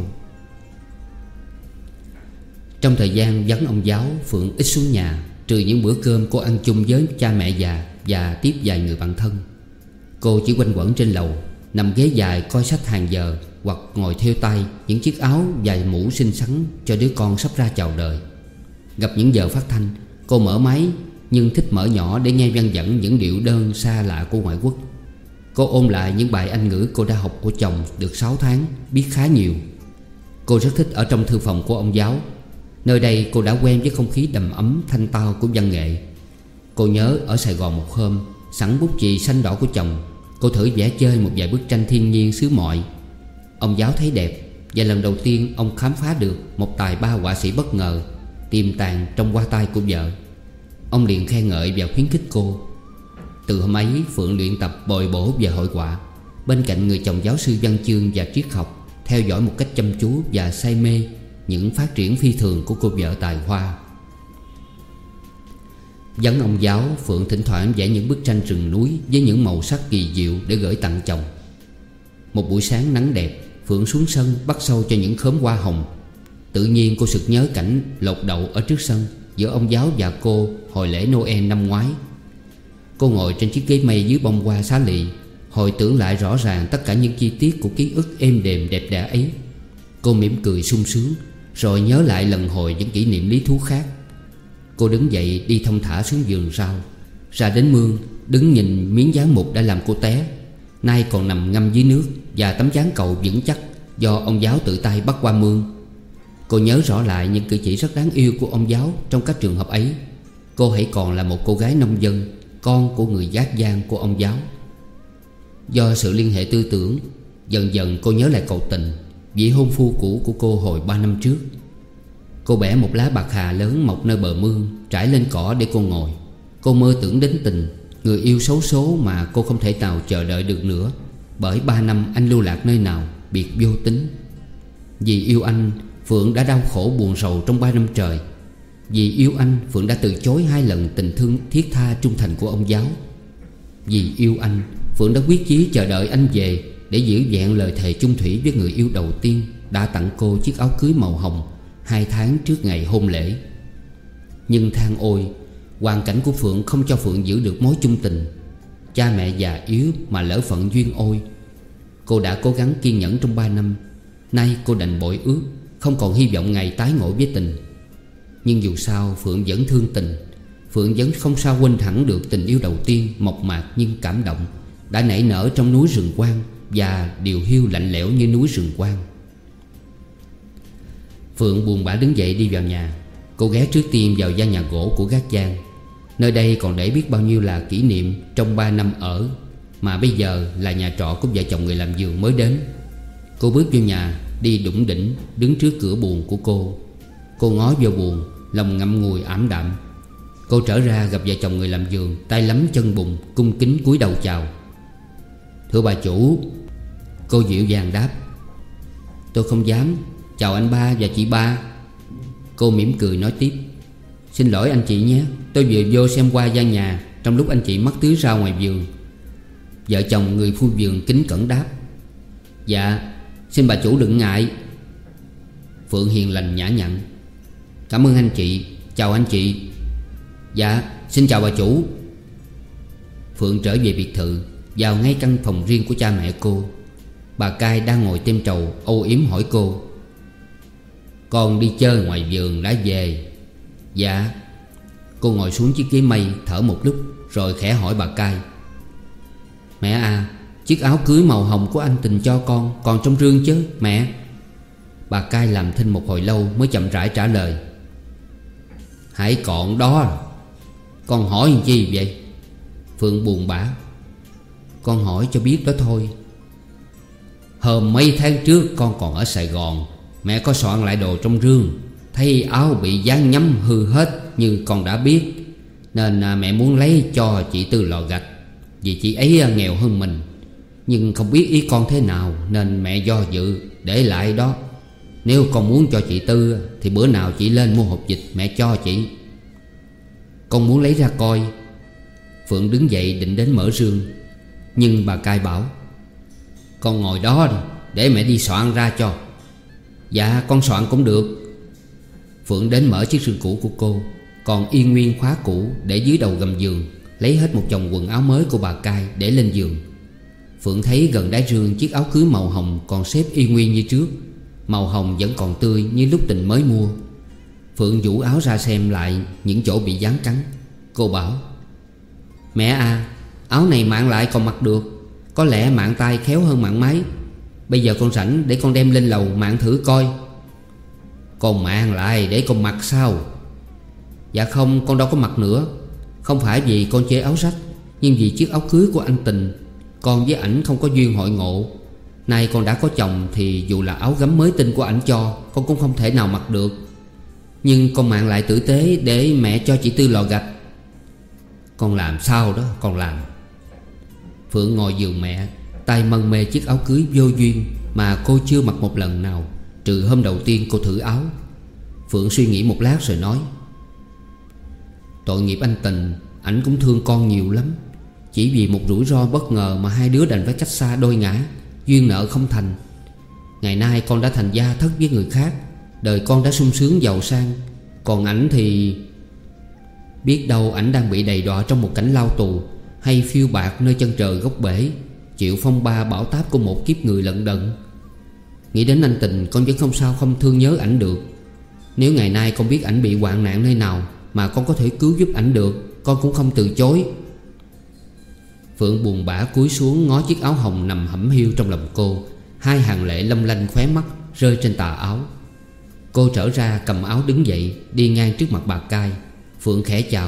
Speaker 1: Trong thời gian vắng ông giáo, Phượng ít xuống nhà, trừ những bữa cơm cô ăn chung với cha mẹ già và tiếp vài người bạn thân. Cô chỉ quanh quẩn trên lầu, nằm ghế dài coi sách hàng giờ, hoặc ngồi thêu tay những chiếc áo và mũ xinh xắn cho đứa con sắp ra chào đời. Gặp những giờ phát thanh, cô mở máy, nhưng thích mở nhỏ để nghe văng vẳng những điệu đơn xa lạ của ngoại quốc. Cô ôn lại những bài Anh ngữ cô đã học của chồng được 6 tháng, biết khá nhiều. Cô rất thích ở trong thư phòng của ông giáo. Nơi đây cô đã quen với không khí đầm ấm thanh tao của văn nghệ. Cô nhớ ở Sài Gòn một hôm, sẵn bút chì xanh đỏ của chồng, cô thử vẽ chơi một vài bức tranh thiên nhiên xứ mọi. Ông giáo thấy đẹp, và lần đầu tiên ông khám phá được một tài ba họa sĩ bất ngờ tiềm tàng trong hoa tay của vợ. Ông liền khen ngợi và khuyến khích cô. Từ hôm ấy Phượng luyện tập bồi bổ về hội họa, bên cạnh người chồng giáo sư văn chương và triết học, theo dõi một cách chăm chú và say mê những phát triển phi thường của cô vợ tài hoa. Vắng ông giáo, Phượng thỉnh thoảng vẽ những bức tranh rừng núi với những màu sắc kỳ diệu để gửi tặng chồng. Một buổi sáng nắng đẹp, Phượng xuống sân bắt sâu cho những khóm hoa hồng. Tự nhiên cô sực nhớ cảnh lột đậu ở trước sân giữa ông giáo và cô hồi lễ Noel năm ngoái. Cô ngồi trên chiếc ghế mây dưới bông hoa xá lị, hồi tưởng lại rõ ràng tất cả những chi tiết của ký ức êm đềm đẹp đẽ ấy. Cô mỉm cười sung sướng, rồi nhớ lại lần hồi những kỷ niệm lý thú khác. Cô đứng dậy đi thong thả xuống vườn rau, ra đến mương, đứng nhìn miếng dán mục đã làm cô té, nay còn nằm ngâm dưới nước, và tấm ván cầu vững chắc do ông giáo tự tay bắt qua mương. Cô nhớ rõ lại những cử chỉ rất đáng yêu của ông giáo trong các trường hợp ấy. Cô hãy còn là một cô gái nông dân, con của người gác giang của ông giáo. Do sự liên hệ tư tưởng, dần dần cô nhớ lại cậu Tình, vị hôn phu cũ của cô hồi 3 năm trước. Cô bẻ một lá bạc hà lớn mọc nơi bờ mương, trải lên cỏ để cô ngồi. Cô mơ tưởng đến Tình, người yêu xấu số mà cô không thể nào chờ đợi được nữa. Bởi 3 năm anh lưu lạc nơi nào biệt vô tính. Vì yêu anh, Phượng đã đau khổ buồn rầu trong 3 năm trời. Vì yêu anh, Phượng đã từ chối 2 lần tình thương thiết tha trung thành của ông giáo. Vì yêu anh, Phượng đã quyết chí chờ đợi anh về để giữ vẹn lời thề chung thủy với người yêu đầu tiên đã tặng cô chiếc áo cưới màu hồng 2 tháng trước ngày hôn lễ. Nhưng than ôi, hoàn cảnh của Phượng không cho Phượng giữ được mối chung tình. Cha mẹ già yếu mà lỡ phận duyên ôi. Cô đã cố gắng kiên nhẫn trong 3 năm. Nay cô đành bội ước, không còn hy vọng ngày tái ngộ với tình. Nhưng dù sao Phượng vẫn thương tình. Phượng vẫn không sao quên hẳn được tình yêu đầu tiên mộc mạc nhưng cảm động đã nảy nở trong núi rừng quang và điều hiu lạnh lẽo như núi rừng quang. Phượng buồn bã đứng dậy đi vào nhà. Cô ghé trước tiên vào gian nhà gỗ của Gác Giang. Nơi đây còn để biết bao nhiêu là kỷ niệm trong 3 năm ở, mà bây giờ là nhà trọ của vợ chồng người làm vườn mới đến. Cô bước vô nhà, đi đủng đỉnh đứng trước cửa buồng của cô. Cô ngó vô buồng, lòng ngậm ngùi ảm đạm. Cô trở ra gặp vợ chồng người làm vườn, tay lắm chân bùn, cung kính cúi đầu chào. Thưa bà chủ. Cô dịu dàng đáp. Tôi không dám. Chào anh ba và chị ba. Cô mỉm cười nói tiếp. Xin lỗi anh chị nhé, tôi vừa vô xem qua gian nhà trong lúc anh chị mắc tưới rau ngoài vườn. Vợ chồng người phu vườn kính cẩn đáp. Dạ, xin bà chủ đừng ngại. Phượng hiền lành nhã nhặn. Cảm ơn anh chị, chào anh chị. Dạ, xin chào bà chủ. Phượng trở về biệt thự, vào ngay căn phòng riêng của cha mẹ cô. Bà Cai đang ngồi tem trầu âu yếm hỏi cô. Con đi chơi ngoài vườn đã về? Dạ. Cô ngồi xuống chiếc ghế mây thở một lúc rồi khẽ hỏi bà Cai. Mẹ à, chiếc áo cưới màu hồng của anh Tình cho con còn trong rương chứ mẹ? Bà Cai làm thinh một hồi lâu mới chậm rãi trả lời. Hãy còn đó. Con hỏi làm chi vậy? Phượng buồn bã. Con hỏi cho biết đó thôi. Hôm mấy tháng trước con còn ở Sài Gòn, mẹ có soạn lại đồ trong rương, thấy áo bị dán nhấm hư hết như con đã biết, nên mẹ muốn lấy cho chị Tư lò gạch. Vì chị ấy nghèo hơn mình, nhưng không biết ý con thế nào nên mẹ do dự để lại đó. Nếu con muốn cho chị Tư thì bữa nào chị lên mua hộp vịt mẹ cho chị. Con muốn lấy ra coi. Phượng đứng dậy định đến mở rương, nhưng bà Cai bảo. Con ngồi đó đi, để mẹ đi soạn ra cho. Dạ con soạn cũng được. Phượng đến mở chiếc rương cũ của cô, còn yên nguyên khóa cũ để dưới đầu gầm giường, lấy hết một chồng quần áo mới của bà Cai để lên giường. Phượng thấy gần đáy rương chiếc áo cưới màu hồng còn xếp y nguyên như trước. Màu hồng vẫn còn tươi như lúc Tình mới mua. Phượng vũ áo ra xem lại những chỗ bị dán cắn. Cô bảo. Mẹ à, áo này mạn lại còn mặc được. Có lẽ mạn tay khéo hơn mạn máy. Bây giờ con rảnh để con đem lên lầu mạn thử coi. Con mạn lại để con mặc sao? Dạ không, con đâu có mặc nữa. Không phải vì con chê áo rách, nhưng vì chiếc áo cưới của anh Tình. Con với ảnh không có duyên hội ngộ. Nay con đã có chồng thì dù là áo gấm mới tinh của ảnh cho, con cũng không thể nào mặc được. Nhưng con mạn lại tử tế để mẹ cho chị Tư lò gạch. Con làm sao đó, con làm. Phượng ngồi giường mẹ, tay mân mê chiếc áo cưới vô duyên mà cô chưa mặc một lần nào, trừ hôm đầu tiên cô thử áo. Phượng suy nghĩ một lát rồi nói. Tội nghiệp anh Tình, ảnh cũng thương con nhiều lắm. Chỉ vì một rủi ro bất ngờ mà hai đứa đành phải cách xa đôi ngã, duyên nợ không thành. Ngày nay con đã thành gia thất với người khác, đời con đã sung sướng giàu sang. Còn ảnh thì biết đâu ảnh đang bị đầy đọa trong một cảnh lao tù, hay phiêu bạt nơi chân trời góc bể, chịu phong ba bão táp của một kiếp người lận đận. Nghĩ đến anh Tình, con vẫn không sao không thương nhớ ảnh được. Nếu ngày nay con biết ảnh bị hoạn nạn nơi nào mà con có thể cứu giúp ảnh được, con cũng không từ chối. Phượng buồn bã cúi xuống ngó chiếc áo hồng nằm hẩm hiu trong lòng cô. Hai hàng lệ long lanh khóe mắt rơi trên tà áo. Cô trở ra cầm áo đứng dậy, đi ngang trước mặt bà Cai. Phượng khẽ chào.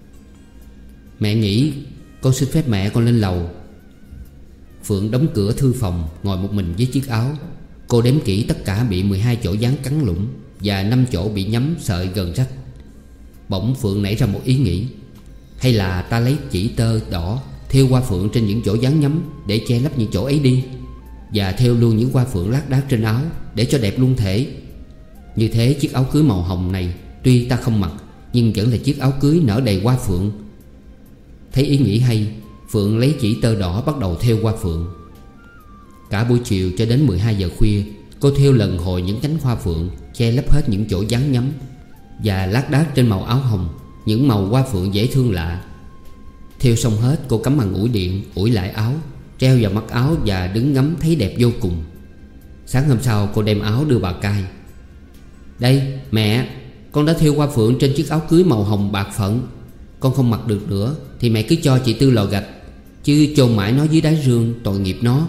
Speaker 1: Mẹ nghĩ con xin phép mẹ con lên lầu. Phượng đóng cửa thư phòng, ngồi một mình với chiếc áo. Cô đếm kỹ tất cả bị 12 chỗ dán cắn lũng và 5 chỗ bị nhắm sợi gần rách. Bỗng Phượng nảy ra một ý nghĩ. Hay là ta lấy chỉ tơ đỏ thêu hoa phượng trên những chỗ dán nhắm để che lấp những chỗ ấy đi, và thêu luôn những hoa phượng lác đác trên áo để cho đẹp luôn thể. Như thế chiếc áo cưới màu hồng này tuy ta không mặc, nhưng vẫn là chiếc áo cưới nở đầy hoa phượng. Thấy ý nghĩ hay, Phượng lấy chỉ tơ đỏ bắt đầu thêu hoa phượng. Cả buổi chiều cho đến 12 giờ khuya, cô thêu lần hồi những cánh hoa phượng, che lấp hết những chỗ dán nhắm và lác đác trên màu áo hồng, những màu hoa phượng dễ thương lạ. Thêu xong hết, cô cắm bằng ủi điện, ủi lại áo, treo vào mắt áo và đứng ngắm thấy đẹp vô cùng. Sáng hôm sau cô đem áo đưa bà Cai. Đây mẹ, con đã thêu hoa phượng trên chiếc áo cưới màu hồng bạc phận. Con không mặc được nữa thì mẹ cứ cho chị Tư lò gạch, chứ chôn mãi nó dưới đáy rương tội nghiệp nó.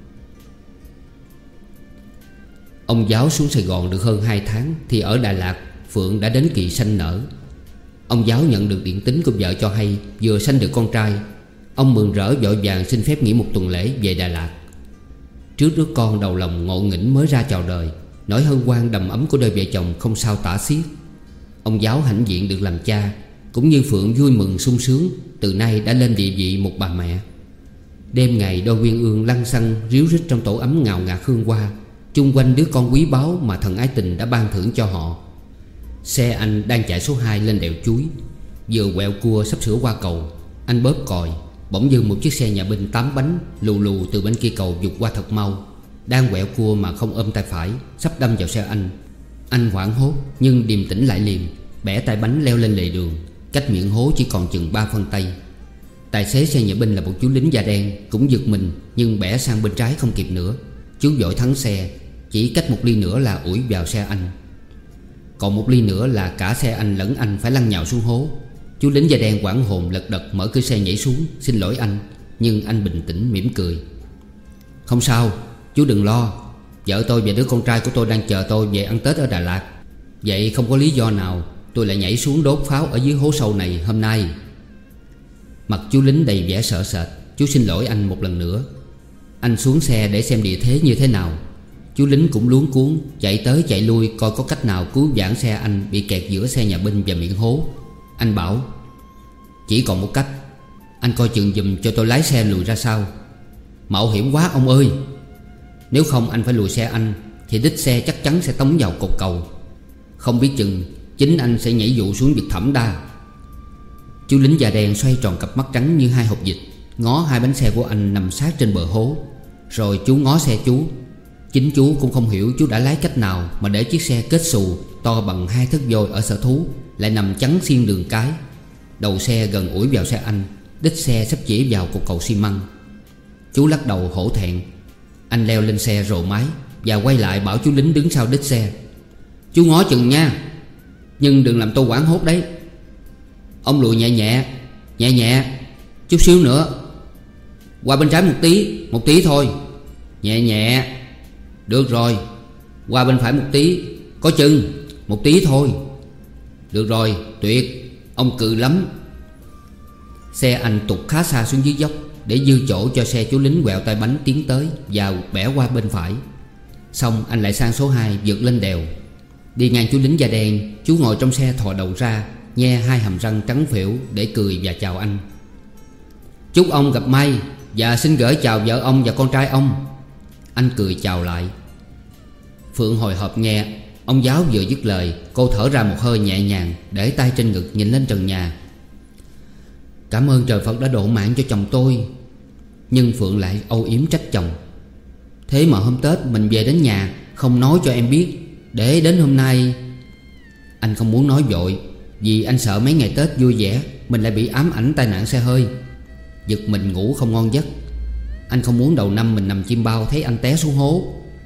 Speaker 1: Ông Giáo xuống Sài Gòn được hơn 2 tháng thì ở Đà Lạt Phượng đã đến kỳ sanh nở. Ông Giáo nhận được điện tín của vợ cho hay vừa sanh được con trai. Ông mừng rỡ vội vàng xin phép nghỉ 1 tuần lễ về Đà Lạt. Trước đứa con đầu lòng ngộ nghĩnh mới ra chào đời, nỗi hân hoan đầm ấm của đôi vợ chồng không sao tả xiết. Ông Giáo hãnh diện được làm cha, cũng như Phượng vui mừng sung sướng, từ nay đã lên địa vị một bà mẹ. Đêm ngày đôi uyên ương lăn xăng ríu rít trong tổ ấm ngào ngạt hương hoa, chung quanh đứa con quý báu mà thần ái tình đã ban thưởng cho họ. Xe anh đang chạy số 2 lên đèo Chuối. Vừa quẹo cua sắp sửa qua cầu, anh bóp còi. Bỗng dưng một chiếc xe nhà binh 8 bánh lù lù từ bên kia cầu vụt qua thật mau. Đang quẹo cua mà không ôm tay phải, sắp đâm vào xe anh. Anh hoảng hốt nhưng điềm tĩnh lại liền, bẻ tay bánh leo lên lề đường. Cách miệng hố chỉ còn chừng 3 phân tay. Tài xế xe nhà binh là một chú lính da đen, cũng giật mình nhưng bẻ sang bên trái không kịp nữa. Chú vội thắng xe, chỉ cách 1 ly nữa là ủi vào xe anh. Còn 1 ly nữa là cả xe anh lẫn anh phải lăn nhào xuống hố. Chú lính da đen hoảng hồn lật đật mở cửa xe nhảy xuống xin lỗi anh. Nhưng anh bình tĩnh mỉm cười. Không sao, chú đừng lo. Vợ tôi và đứa con trai của tôi đang chờ tôi về ăn Tết ở Đà Lạt. Vậy không có lý do nào tôi lại nhảy xuống đốt pháo ở dưới hố sâu này hôm nay. Mặt chú lính đầy vẻ sợ sệt. Chú xin lỗi anh một lần nữa. Anh xuống xe để xem địa thế như thế nào. Chú lính cũng luống cuống chạy tới chạy lui coi có cách nào cứu vãn xe anh bị kẹt giữa xe nhà binh và miệng hố. Anh bảo: chỉ còn một cách. Anh coi chừng giùm cho tôi lái xe lùi ra sau. Mạo hiểm quá ông ơi. Nếu không anh phải lùi xe anh thì đít xe chắc chắn sẽ tống vào cột cầu. Không biết chừng chính anh sẽ nhảy vụ xuống vực thẳm đa. Chú lính da đen xoay tròn cặp mắt trắng như 2 hộp vịt, ngó 2 bánh xe của anh nằm sát trên bờ hố. Rồi chú ngó xe chú. Chính chú cũng không hiểu chú đã lái cách nào mà để chiếc xe kết xù to bằng 2 thớt vôi ở Sở Thú lại nằm chắn xiên đường cái. Đầu xe gần ủi vào xe anh, đít xe sắp chỉ vào cột cầu xi măng. Chú lắc đầu hổ thẹn. Anh leo lên xe rồ máy và quay lại bảo chú lính đứng sau đít xe: chú ngó chừng nha, nhưng đừng làm tôi hoảng hốt đấy. Ông lùi nhẹ nhẹ, nhẹ nhẹ, chút xíu nữa. Qua bên trái một tí thôi. Nhẹ nhẹ. Được rồi. Qua bên phải một tí, có chừng, một tí thôi. Được rồi, tuyệt, ông cừ lắm. Xe anh tụt khá xa xuống dưới dốc để dư chỗ cho xe chú lính quẹo tay bánh tiến tới và bẻ qua bên phải. Xong anh lại sang số 2 vượt lên đèo. Đi ngang chú lính da đen, chú ngồi trong xe thò đầu ra, nhe 2 hàm răng trắng phễu để cười và chào anh. Chúc ông gặp may và xin gửi chào vợ ông và con trai ông. Anh cười chào lại. Phượng hồi hộp nghe. Ông Giáo vừa dứt lời, cô thở ra một hơi nhẹ nhàng, để tay trên ngực nhìn lên trần nhà. Cảm ơn trời Phật đã độ mạng cho chồng tôi. Nhưng Phượng lại âu yếm trách chồng: thế mà hôm Tết mình về đến nhà không nói cho em biết, để đến hôm nay. Anh không muốn nói vội, vì anh sợ mấy ngày Tết vui vẻ mình lại bị ám ảnh tai nạn xe hơi, giật mình ngủ không ngon giấc. Anh không muốn đầu năm mình nằm chim bao thấy anh té xuống hố.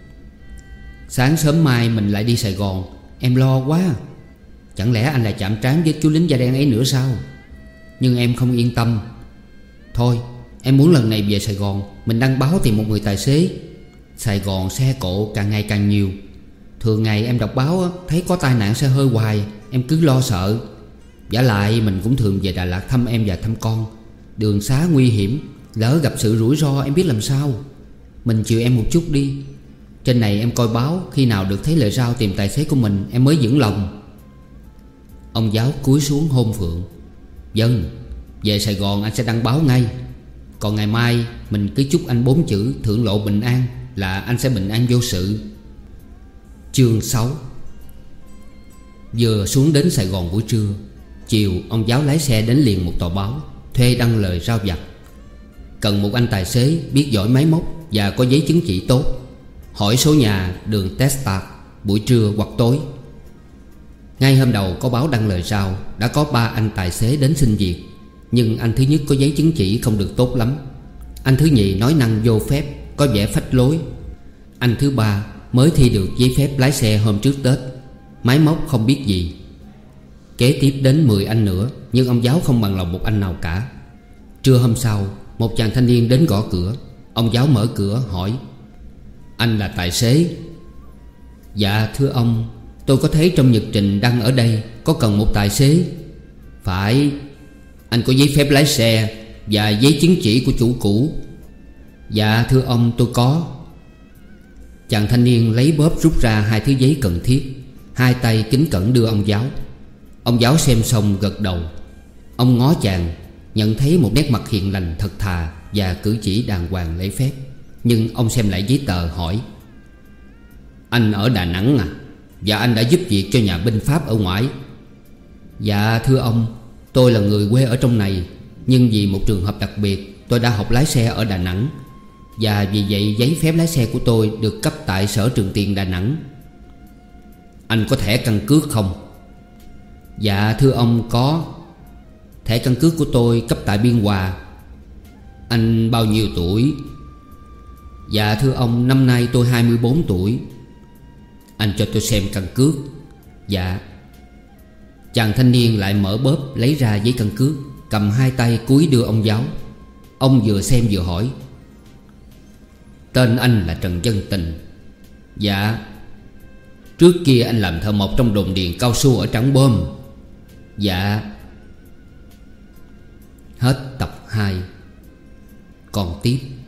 Speaker 1: Sáng sớm mai mình lại đi Sài Gòn, em lo quá. Chẳng lẽ anh lại chạm trán với chú lính da đen ấy nữa sao? Nhưng em không yên tâm. Thôi em muốn lần này về Sài Gòn mình đăng báo tìm một người tài xế. Sài Gòn xe cộ càng ngày càng nhiều. Thường ngày em đọc báo thấy có tai nạn xe hơi hoài, em cứ lo sợ. Vả lại mình cũng thường về Đà Lạt thăm em và thăm con. Đường xá nguy hiểm, lỡ gặp sự rủi ro em biết làm sao. Mình chiều em một chút đi. Trên này em coi báo, khi nào được thấy lời rao tìm tài xế của mình em mới vững lòng. Ông Giáo cúi xuống hôn Phượng. Vâng, về Sài Gòn anh sẽ đăng báo ngay. Còn ngày mai mình cứ chúc anh 4 chữ thượng lộ bình an là anh sẽ bình an vô sự. Chương 6. Vừa xuống đến Sài Gòn buổi trưa, chiều ông giáo lái xe đến liền một tờ báo thuê đăng lời rao vặt. Cần một anh tài xế biết giỏi máy móc và có giấy chứng chỉ tốt. Hỏi số nhà đường Testart, buổi trưa hoặc tối. Ngay hôm đầu có báo đăng lời rao đã có 3 anh tài xế đến xin việc. Nhưng anh thứ nhất có giấy chứng chỉ không được tốt lắm. Anh thứ nhì nói năng vô phép, có vẻ phách lối. Anh thứ ba mới thi được giấy phép lái xe hôm trước Tết, máy móc không biết gì. Kế tiếp đến 10 anh nữa, nhưng ông giáo không bằng lòng một anh nào cả. Trưa hôm sau, một chàng thanh niên đến gõ cửa. Ông giáo mở cửa hỏi: "Anh là tài xế?" "Dạ thưa ông, tôi có thấy trong nhật trình đăng ở đây có cần một tài xế." "Phải. Anh có giấy phép lái xe và giấy chứng chỉ của chủ cũ?" "Dạ thưa ông, tôi có." Chàng thanh niên lấy bóp rút ra 2 thứ giấy cần thiết, hai tay kính cẩn đưa ông giáo. Ông giáo xem xong gật đầu. Ông ngó chàng, nhận thấy một nét mặt hiền lành thật thà và cử chỉ đàng hoàng lễ phép. Nhưng ông xem lại giấy tờ hỏi: "Anh ở Đà Nẵng à? Và anh đã giúp việc cho nhà binh Pháp ở ngoại?" "Dạ thưa ông, tôi là người quê ở trong này, nhưng vì một trường hợp đặc biệt tôi đã học lái xe ở Đà Nẵng. Và vì vậy giấy phép lái xe của tôi được cấp tại Sở Trường Tiền Đà Nẵng." "Anh có thẻ căn cước không?" "Dạ thưa ông, có. Thẻ căn cước của tôi cấp tại Biên Hòa." "Anh bao nhiêu tuổi?" "Dạ thưa ông, năm nay tôi 24 tuổi." "Anh cho tôi xem căn cước." "Dạ." Chàng thanh niên lại mở bóp lấy ra giấy căn cước, cầm hai tay cúi đưa ông giáo. Ông vừa xem vừa hỏi: "Tên anh là Trần Dân Tình?" "Dạ." "Trước kia anh làm thợ mộc trong đồn điền cao su ở Trảng Bom?" "Dạ." Hết tập 2. Còn tiếp.